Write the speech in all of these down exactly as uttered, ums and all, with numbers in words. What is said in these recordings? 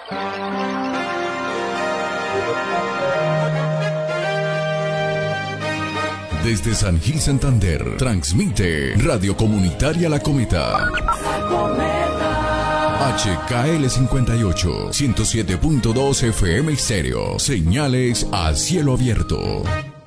Desde San Gil, Santander, transmite Radio Comunitaria La Cometa. H K L cincuenta y ocho, ciento siete punto dos F M Estéreo. Señales a cielo abierto.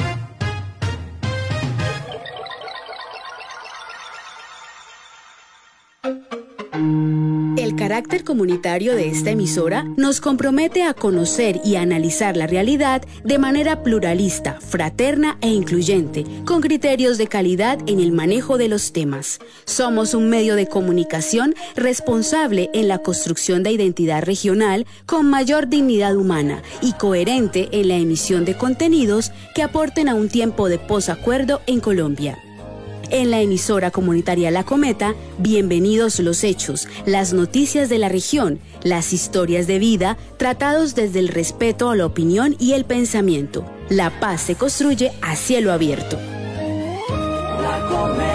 El carácter comunitario de esta emisora nos compromete a conocer y analizar la realidad de manera pluralista, fraterna e incluyente, con criterios de calidad en el manejo de los temas. Somos un medio de comunicación responsable en la construcción de identidad regional con mayor dignidad humana y coherente en la emisión de contenidos que aporten a un tiempo de posacuerdo en Colombia. En la emisora comunitaria La Cometa, bienvenidos los hechos, las noticias de la región, las historias de vida, tratados desde el respeto a la opinión y el pensamiento. La paz se construye a cielo abierto. La Cometa.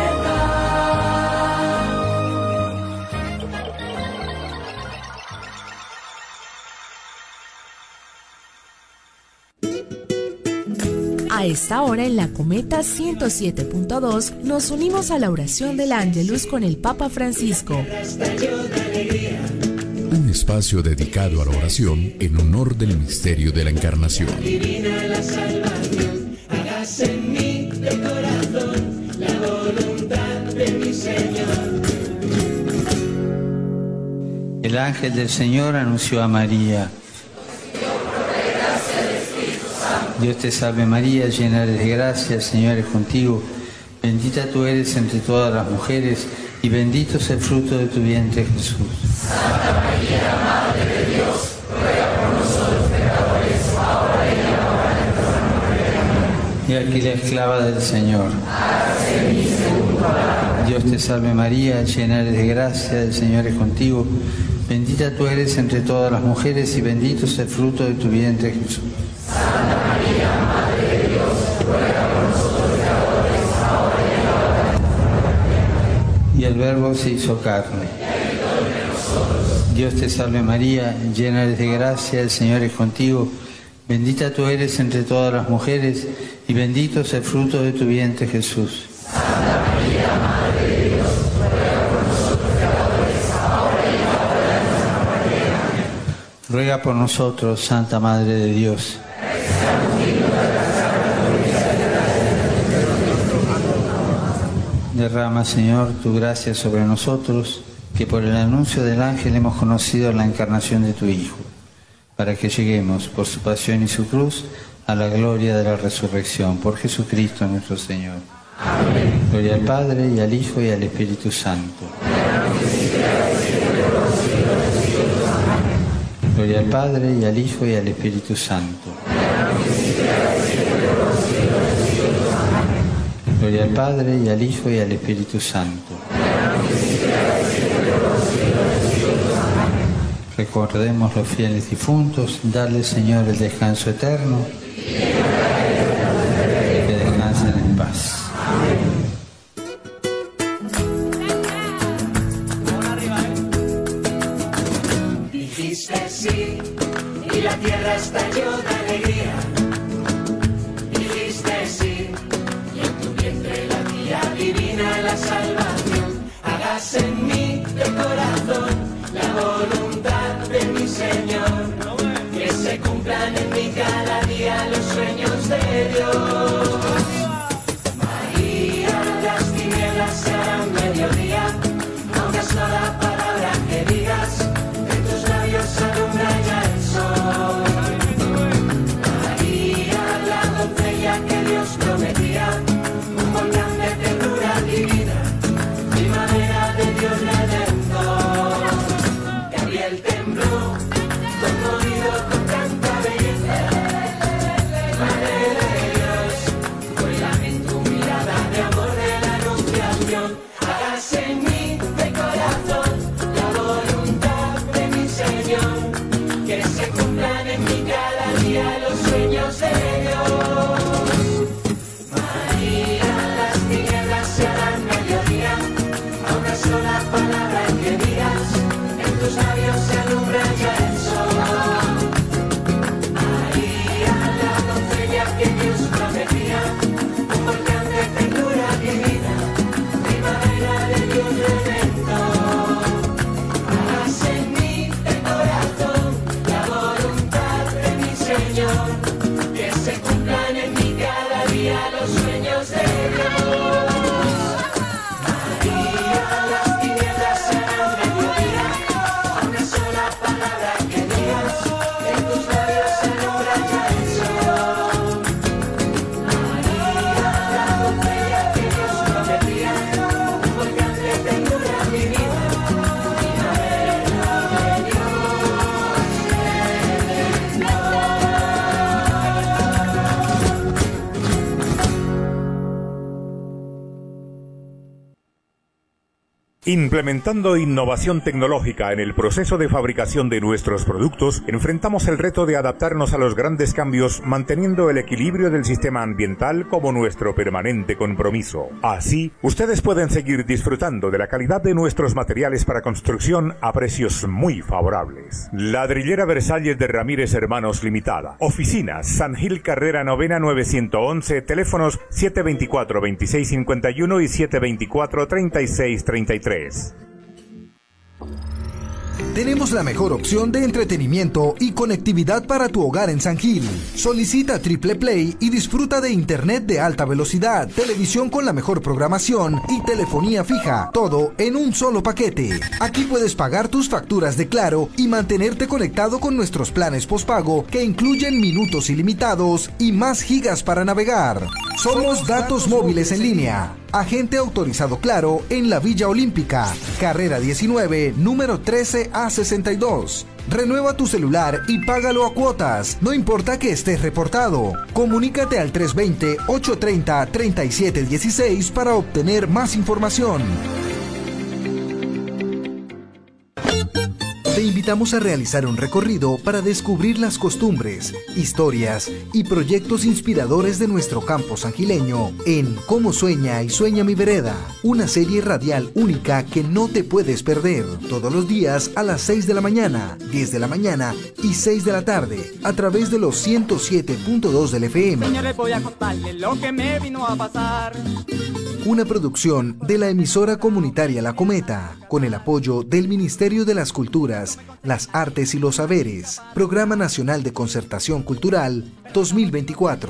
A esta hora en La Cometa ciento siete punto dos nos unimos a la oración del Ángelus con el Papa Francisco. Un espacio dedicado a la oración en honor del misterio de la Encarnación. Divina la salvación, hágase en mí de corazón la voluntad de mi Señor. El ángel del Señor anunció a María. Dios te salve María, llena eres de gracia, el Señor es contigo. Bendita tú eres entre todas las mujeres y bendito es el fruto de tu vientre Jesús. Santa María, Madre de Dios, ruega por nosotros pecadores, ahora y en la hora de nuestra muerte. Y aquí la esclava del Señor. Hágase en mí según tu palabra. Dios te salve María, llena eres de gracia, el Señor es contigo. Bendita tú eres entre todas las mujeres y bendito es el fruto de tu vientre Jesús. Santa María, Madre de Dios, ruega por nosotros pecadores, ahora y en la hora de nuestra muerte. Y el Verbo se hizo carne. Dios te salve María, llena eres de gracia, el Señor es contigo. Bendita tú eres entre todas las mujeres y bendito es el fruto de tu vientre Jesús. Santa María, Madre de Dios, ruega por nosotros pecadores, ahora y en la hora de nuestra muerte. Ruega por nosotros, Santa Madre de Dios. Derrama, Señor, tu gracia sobre nosotros, que por el anuncio del ángel hemos conocido la encarnación de tu Hijo, para que lleguemos, por su pasión y su cruz, a la gloria de la resurrección. Por Jesucristo nuestro Señor. Amén. Gloria al Padre, y al Hijo, y al Espíritu Santo. Gloria al Padre, y al Hijo, y al Espíritu Santo. Gloria al Padre, y al Hijo, y al Espíritu Santo. Recordemos los fieles difuntos, darle, Señor, el descanso eterno, que descansen en paz. Dijiste sí, y la tierra estalló de alegría. Dijiste sí, y en tu vientre la tía divina la salvación. Hágase en mí de corazón la voluntad de mi Señor. Que se cumplan en mí cada día los sueños de Dios. María, las tinieblas serán mediodía, a una sola palabra que digas, en tus labios alumbra ya el sol. María, la doncella que Dios prometía, un volcán de ternura divina, primavera de Dios redentor. Gabriel tembló, conmovido con tanta belleza. Madre de Dios, vuélame en tu mirada de amor de la anunciación. Hágase en mí de corazón la voluntad de mi Señor. Que se cumplan en mí cada día los sueños de Dios. María, las tinieblas se harán mediodía, a una sola palabra que digas, en tus labios se alumbra ya el sol. Implementando innovación tecnológica en el proceso de fabricación de nuestros productos, enfrentamos el reto de adaptarnos a los grandes cambios, manteniendo el equilibrio del sistema ambiental como nuestro permanente compromiso. Así, ustedes pueden seguir disfrutando de la calidad de nuestros materiales para construcción a precios muy favorables. Ladrillera Versalles de Ramírez Hermanos Limitada. Oficinas San Gil Carrera Novena novecientos once, teléfonos siete veinticuatro, veintiséis cincuenta y uno y siete veinticuatro, treinta y seis treinta y tres. Tenemos la mejor opción de entretenimiento y conectividad para tu hogar en San Gil. Solicita Triple Play y disfruta de internet de alta velocidad, televisión con la mejor programación y telefonía fija, todo en un solo paquete. Aquí puedes pagar tus facturas de Claro y mantenerte conectado con nuestros planes postpago que incluyen minutos ilimitados y más gigas para navegar. Somos Datos Móviles en Línea. Agente autorizado Claro en la Villa Olímpica, carrera diecinueve, número trece A sesenta y dos. Renueva tu celular y págalo a cuotas, no importa que estés reportado. Comunícate al tres dos cero, ocho tres cero, tres siete uno seis para obtener más información. Te invitamos a realizar un recorrido para descubrir las costumbres, historias y proyectos inspiradores de nuestro campo sangileño en Cómo Sueña y Sueña mi Vereda, una serie radial única que no te puedes perder, todos los días a las seis de la mañana, diez de la mañana y seis de la tarde, a través de los ciento siete punto dos del F M. Señores, voy a contarles lo que me vino a pasar. Una producción de la emisora comunitaria La Cometa, con el apoyo del Ministerio de las Culturas, las Artes y los Saberes, Programa Nacional de Concertación Cultural dos mil veinticuatro.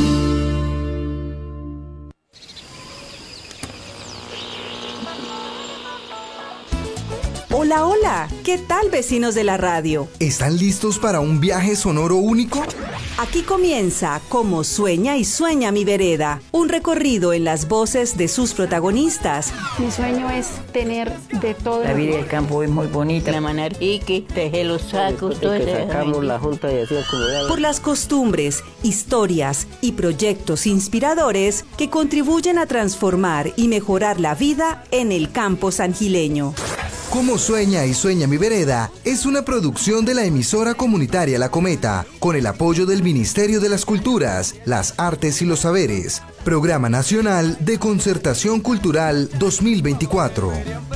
Hola, hola, ¿qué tal, vecinos de la radio? ¿Están listos para un viaje sonoro único? Aquí comienza Cómo Sueña y Sueña mi Vereda, un recorrido en las voces de sus protagonistas. Mi sueño es tener de todo. La vida del campo es muy bonita. La manarrique, tejer los sacos, todo eso. Sacamos la junta y así acomodamos. Por las costumbres, historias y proyectos inspiradores que contribuyen a transformar y mejorar la vida en el campo sangileño. Cómo Sueña y Sueña mi Vereda es una producción de la emisora comunitaria La Cometa, con el apoyo del Ministerio de las Culturas, las Artes y los Saberes, Programa Nacional de Concertación Cultural dos mil veinticuatro.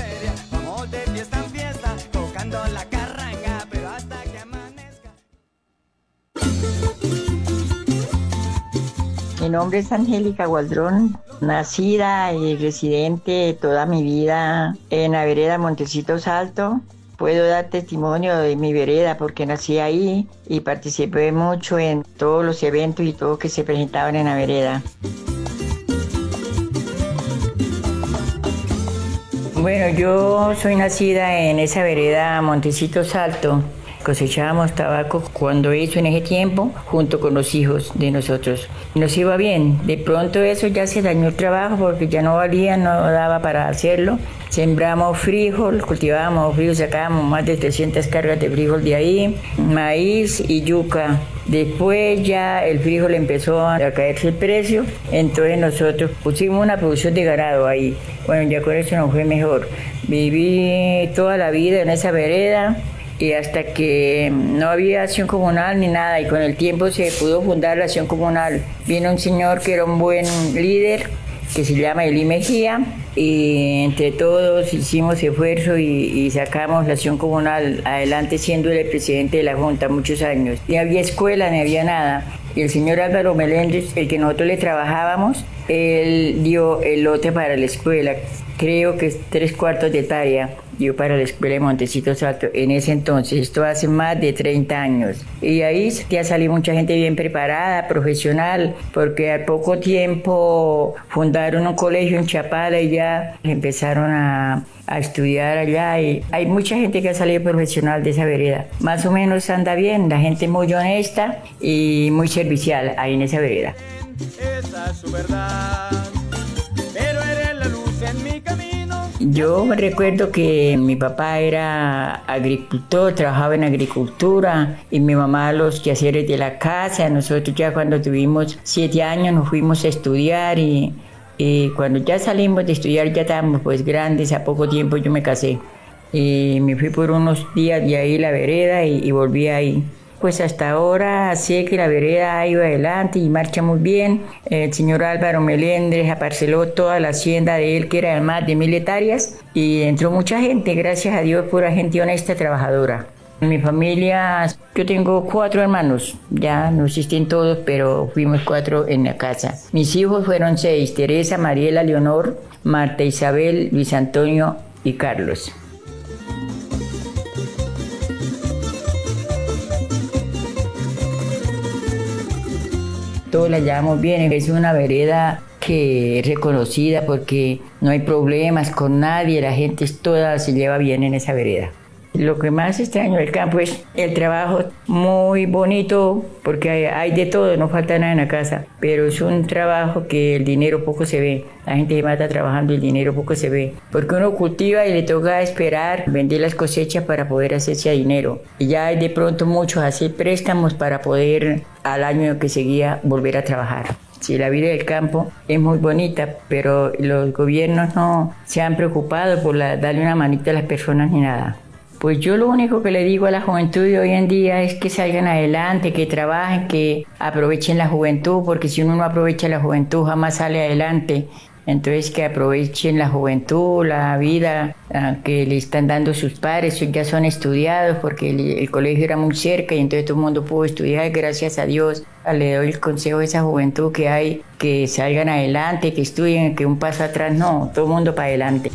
Mi nombre es Angélica Gualdrón, nacida y residente toda mi vida en la vereda Montecitos Alto. Puedo dar testimonio de mi vereda porque nací ahí y participé mucho en todos los eventos y todo que se presentaban en la vereda. Bueno, yo soy nacida en esa vereda Montecitos Alto. Cosechábamos tabaco cuando hizo en ese tiempo, junto con los hijos de nosotros. Nos iba bien. De pronto eso ya se dañó el trabajo porque ya no valía, no daba para hacerlo. Sembramos frijol, cultivábamos frijol, sacábamos más de trescientas cargas de frijol de ahí, maíz y yuca. Después ya el frijol empezó a caerse el precio, entonces nosotros pusimos una producción de ganado ahí. Bueno, ya con eso nos fue mejor. Viví toda la vida en esa vereda. Y hasta que no había acción comunal ni nada, y con el tiempo se pudo fundar la acción comunal. Vino un señor que era un buen líder, que se llama Eli Mejía, y entre todos hicimos esfuerzo y, y sacamos la acción comunal adelante, siendo el presidente de la Junta muchos años. Ni había escuela, ni había nada. Y el señor Álvaro Meléndez, el que nosotros le trabajábamos, él dio el lote para la escuela, creo que es tres cuartos de hectárea. Dio para la escuela de Montecitos Alto en ese entonces, esto hace más de treinta años. Y ahí ya salió mucha gente bien preparada, profesional, porque al poco tiempo fundaron un colegio en Chapala y ya empezaron a, a estudiar allá. Y hay mucha gente que ha salido profesional de esa vereda. Más o menos anda bien, la gente muy honesta y muy servicial ahí en esa vereda. Esa es su verdad, pero eres la luz en mi camino. Yo me recuerdo que mi papá era agricultor, trabajaba en agricultura, y mi mamá los quehaceres de la casa. Nosotros ya cuando tuvimos siete años nos fuimos a estudiar y, Y cuando ya salimos de estudiar, ya estábamos pues grandes, a poco tiempo yo me casé. Y me fui por unos días de ahí a la vereda y, y volví ahí. Pues hasta ahora sé que la vereda ha ido adelante y marcha muy bien. El señor Álvaro Melendres aparceló toda la hacienda de él, que era de más de mil hectáreas, y entró mucha gente, gracias a Dios, pura gente honesta, trabajadora. En mi familia, yo tengo cuatro hermanos, ya no existen todos, pero fuimos cuatro en la casa. Mis hijos fueron seis: Teresa, Mariela, Leonor, Marta Isabel, Luis Antonio y Carlos. Todos la llevamos bien, es una vereda que es reconocida porque no hay problemas con nadie, la gente toda se lleva bien en esa vereda. Lo que más extraño del campo es el trabajo muy bonito, porque hay, hay de todo, no falta nada en la casa, pero es un trabajo que el dinero poco se ve. La gente se mata trabajando y el dinero poco se ve, porque uno cultiva y le toca esperar vender las cosechas para poder hacerse a dinero. Y ya hay de pronto muchos hacer préstamos para poder al año que seguía volver a trabajar. Sí, la vida del campo es muy bonita, pero los gobiernos no se han preocupado por la, darle una manita a las personas ni nada. Pues yo lo único que le digo a la juventud de hoy en día es que salgan adelante, que trabajen, que aprovechen la juventud, porque si uno no aprovecha la juventud jamás sale adelante. Entonces que aprovechen la juventud, la vida uh, que le están dando sus padres, ya son estudiados porque el, el colegio era muy cerca y entonces todo el mundo pudo estudiar, gracias a Dios. Le doy el consejo a esa juventud que hay, que salgan adelante, que estudien, que un paso atrás no, todo el mundo para adelante.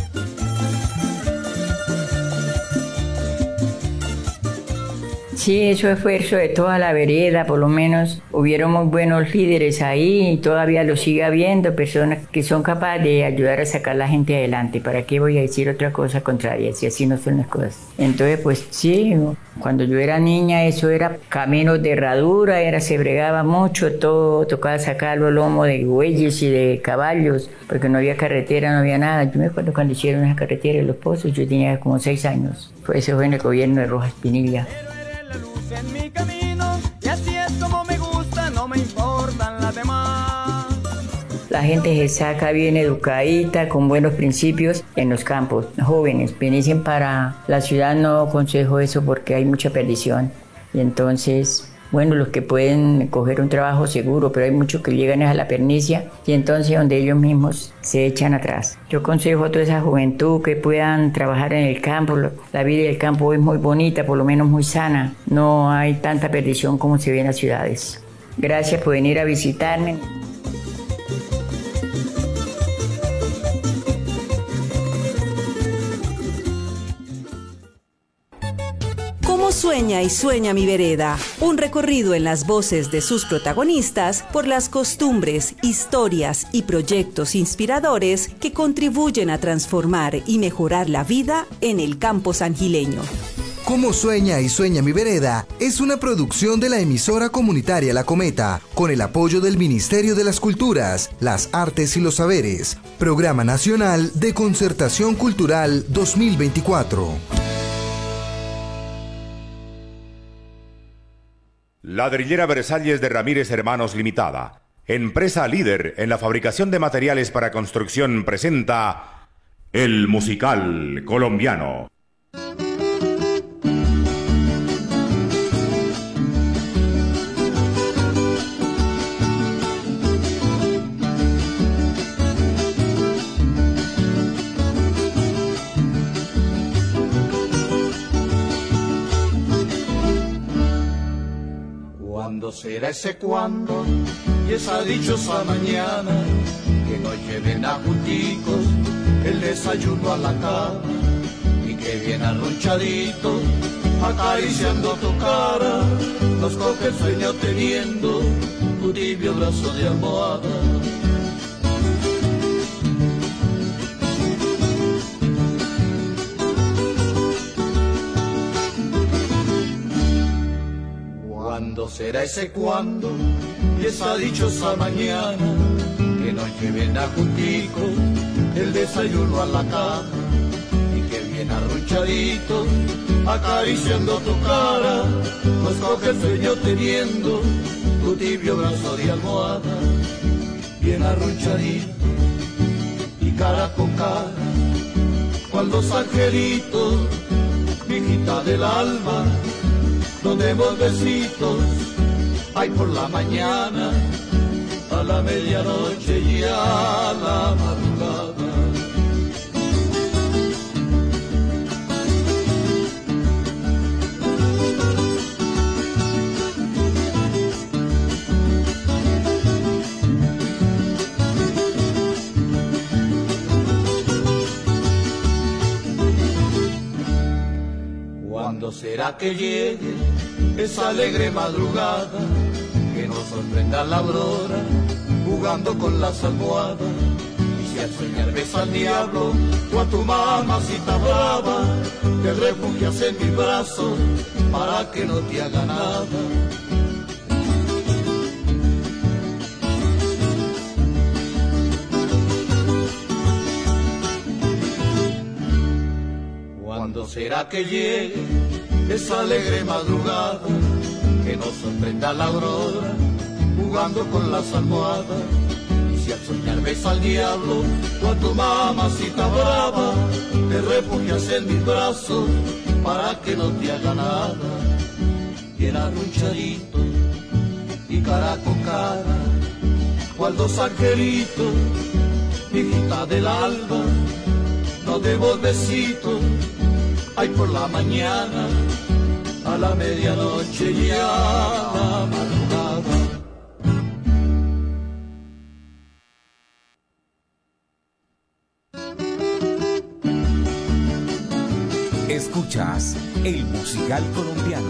Sí, eso es esfuerzo de toda la vereda, por lo menos hubieron muy buenos líderes ahí y todavía lo sigue habiendo, personas que son capaces de ayudar a sacar a la gente adelante. ¿Para qué voy a decir otra cosa contraria si así no son las cosas? Entonces, pues sí, cuando yo era niña eso era caminos de herradura, era, se bregaba mucho, todo tocaba sacar los lomos de bueyes y de caballos, porque no había carretera, no había nada. Yo me acuerdo cuando hicieron esa carretera de Los Pozos, yo tenía como seis años. Pues eso fue en el gobierno de Rojas Pinilla. En mi camino, y así es como me gusta, no me importan las demás. La gente se saca bien educadita, con buenos principios en los campos. Jóvenes, venisen para la ciudad, no aconsejo eso porque hay mucha perdición. Y entonces, bueno, los que pueden coger un trabajo seguro, pero hay muchos que llegan a la pernicia y entonces donde ellos mismos se echan atrás. Yo aconsejo a toda esa juventud que puedan trabajar en el campo. La vida del campo es muy bonita, por lo menos muy sana. No hay tanta perdición como se ve en las ciudades. Gracias por venir a visitarme. ¿Cómo sueña y sueña mi vereda? Un recorrido en las voces de sus protagonistas por las costumbres, historias y proyectos inspiradores que contribuyen a transformar y mejorar la vida en el campo sangileño. Cómo sueña y sueña mi vereda es una producción de la emisora comunitaria La Cometa, con el apoyo del Ministerio de las Culturas, las Artes y los Saberes, Programa Nacional de Concertación Cultural dos mil veinticuatro. Ladrillera Versalles de Ramírez Hermanos Limitada, empresa líder en la fabricación de materiales para construcción, presenta El Musical Colombiano. ¿Cuándo será ese cuándo? Y esa dichosa mañana que nos lleven a junticos el desayuno a la cama y que bien arronchaditos acariciando tu cara nos coge el sueño teniendo tu tibio brazo de almohada. ¿Cuándo será ese cuándo? Y esa dichosa mañana que nos lleven a junticos el desayuno a la cama y que bien arronchaditos acariciando tu cara nos coge el sueño teniendo tu tibio brazo de almohada. Bien arronchaditos cara con cara, cual dos angelitos, mi hijita del alma, nos demos besitos, ay por la mañana, a la medianoche y a la madrugada. ¿Cuándo será que llegue esa alegre madrugada que nos sorprenda la aurora jugando con las almohadas? Y si al soñar ves al diablo tú a tu mamacita brava te refugias en mis brazos para que no te haga nada. ¿Cuándo será que llegue esa alegre madrugada que nos sorprenda la aurora jugando con las almohadas? Y si al soñar ves al diablo tú a tu mamacita brava te refugias en mis brazos para que no te haga nada. Bien arrunchadito y cara con cara, cual dos angelitos, mi hijita del alma, nos demos besitos, ay por la mañana, a la medianoche y a la madrugada. Escuchas el musical colombiano.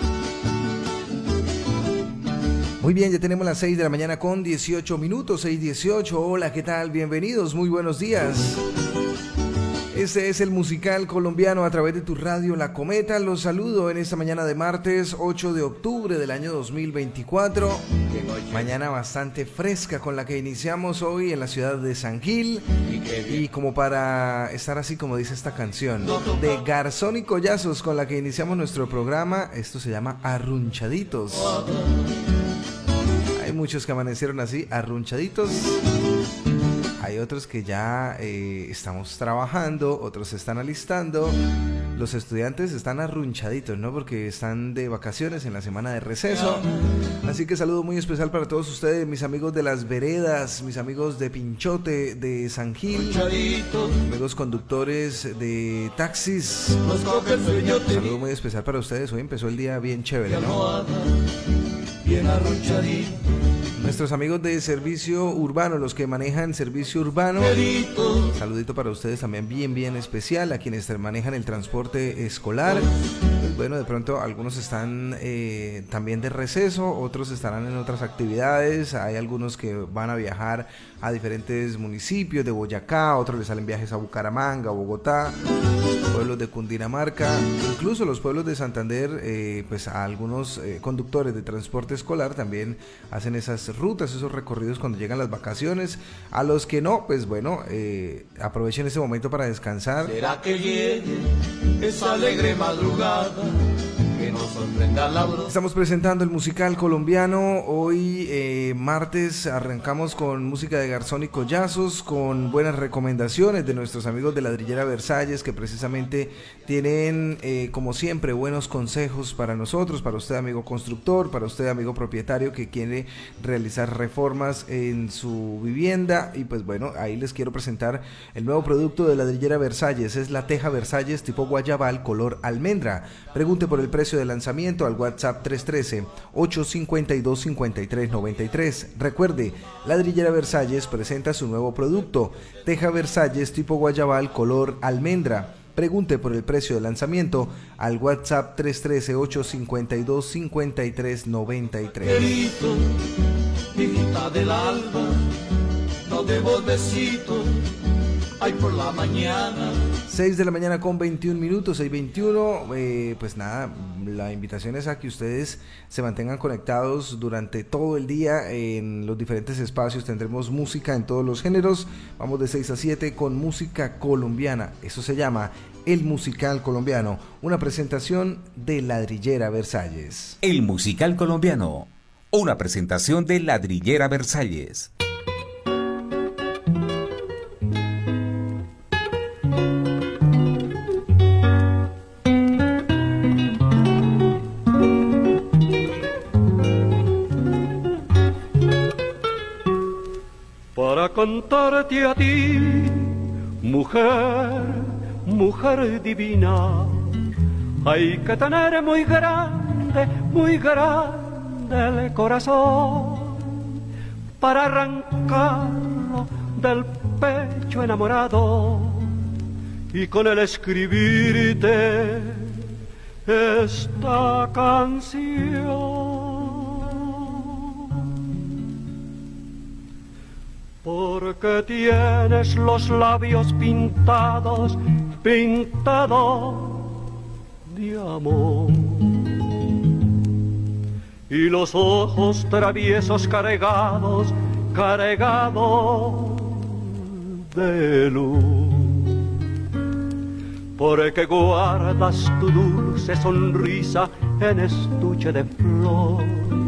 Muy bien, ya tenemos las seis de la mañana con dieciocho minutos, seis dieciocho. Hola, ¿qué tal? Bienvenidos, muy buenos días. Este es el musical colombiano a través de tu radio La Cometa. Los saludo en esta mañana de martes ocho de octubre del año dos mil veinticuatro. Mañana bastante fresca con la que iniciamos hoy en la ciudad de San Gil. Y como para estar así como dice esta canción de Garzón y Collazos con la que iniciamos nuestro programa, esto se llama Arrunchaditos. Hay muchos que amanecieron así, arrunchaditos. Hay otros que ya eh, estamos trabajando, otros se están alistando. Los estudiantes están arrunchaditos, ¿no? Porque están de vacaciones en la semana de receso. Así que saludo muy especial para todos ustedes, mis amigos de las veredas, mis amigos de Pinchote, de San Gil, amigos conductores de taxis. Saludo muy especial para ustedes. Hoy empezó el día bien chévere, ¿no? Bien arrunchadito. Nuestros amigos de servicio urbano, los que manejan servicio urbano, saludito para ustedes también bien bien especial, a quienes manejan el transporte escolar. Pues bueno, de pronto algunos están eh, también de receso, otros estarán en otras actividades, hay algunos que van a viajar a diferentes municipios de Boyacá, otros les salen viajes a Bucaramanga, Bogotá, pueblos de Cundinamarca, incluso los pueblos de Santander, eh, pues a algunos eh, conductores de transporte escolar también hacen esas rutas, esos recorridos cuando llegan las vacaciones. A los que no, pues bueno, eh, aprovechen este momento para descansar. ¿Será que llegue esa alegre madrugada que nos sorprenda la broma? Estamos presentando el musical colombiano. Hoy eh, martes arrancamos con música de Garzón y Collazos, con buenas recomendaciones de nuestros amigos de Ladrillera Versalles, que precisamente tienen eh, como siempre buenos consejos para nosotros, para usted amigo constructor, para usted amigo propietario que quiere realizar reformas en su vivienda. Y pues bueno, ahí les quiero presentar el nuevo producto de Ladrillera Versalles. Es la teja Versalles tipo guayabal color almendra. Pregunte por el precio de lanzamiento al WhatsApp tres uno tres, ocho cinco dos, cinco tres nueve tres. Recuerde, Ladrillera Versalles presenta su nuevo producto, teja Versalles tipo guayabal color almendra. Pregunte por el precio de lanzamiento al WhatsApp tres uno tres, ocho cinco dos, cinco tres nueve tres. Hijita del alba, no demos besitos, ay por la mañana. seis de la mañana con veintiún minutos, seis veintiuno. Eh, pues nada, la invitación es a que ustedes se mantengan conectados durante todo el día en los diferentes espacios. Tendremos música en todos los géneros. Vamos de seis a siete con música colombiana. Eso se llama El Musical Colombiano, una presentación de Ladrillera Versalles. El Musical Colombiano, una presentación de Ladrillera Versalles. cantarte a ti, mujer, mujer divina. Hay que tener muy grande, muy grande el corazón para arrancarlo del pecho enamorado y con él escribirte esta canción. Porque tienes los labios pintados, pintados de amor, y los ojos traviesos cargados, cargados de luz. Porque guardas tu dulce sonrisa en estuche de flor,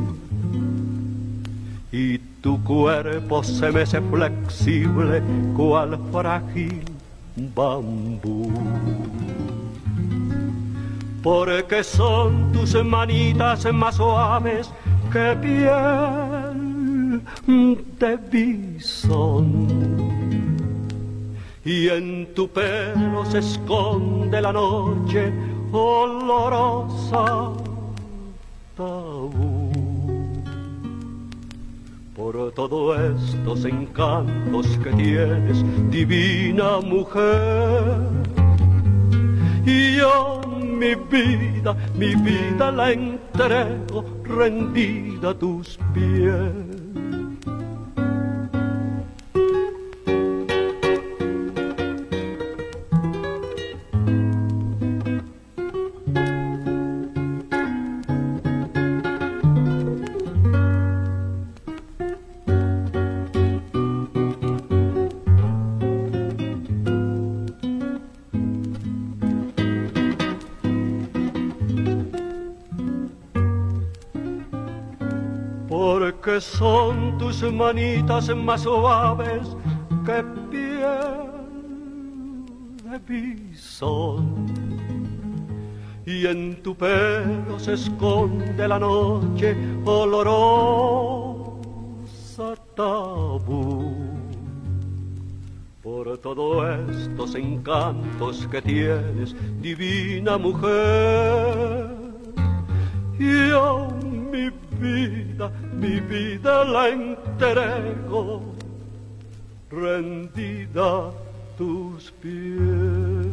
y tu cuerpo se mece flexible cual frágil bambú. Porque son tus manitas más suaves que piel de bisón, y en tu pelo se esconde la noche olorosa tabú. Por todos estos encantos que tienes, divina mujer, y yo mi vida, mi vida la entrego rendida a tus pies. Porque son tus manitas más suaves que piel de bisón, y en tu pelo se esconde la noche olorosa tabú. Por todos estos encantos que tienes, divina mujer, y yo mi vida, mi vida la entrego rendida a tus pies.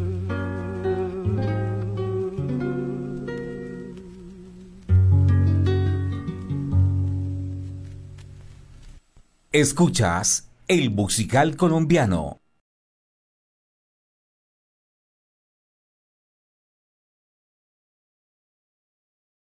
Escuchas el musical colombiano.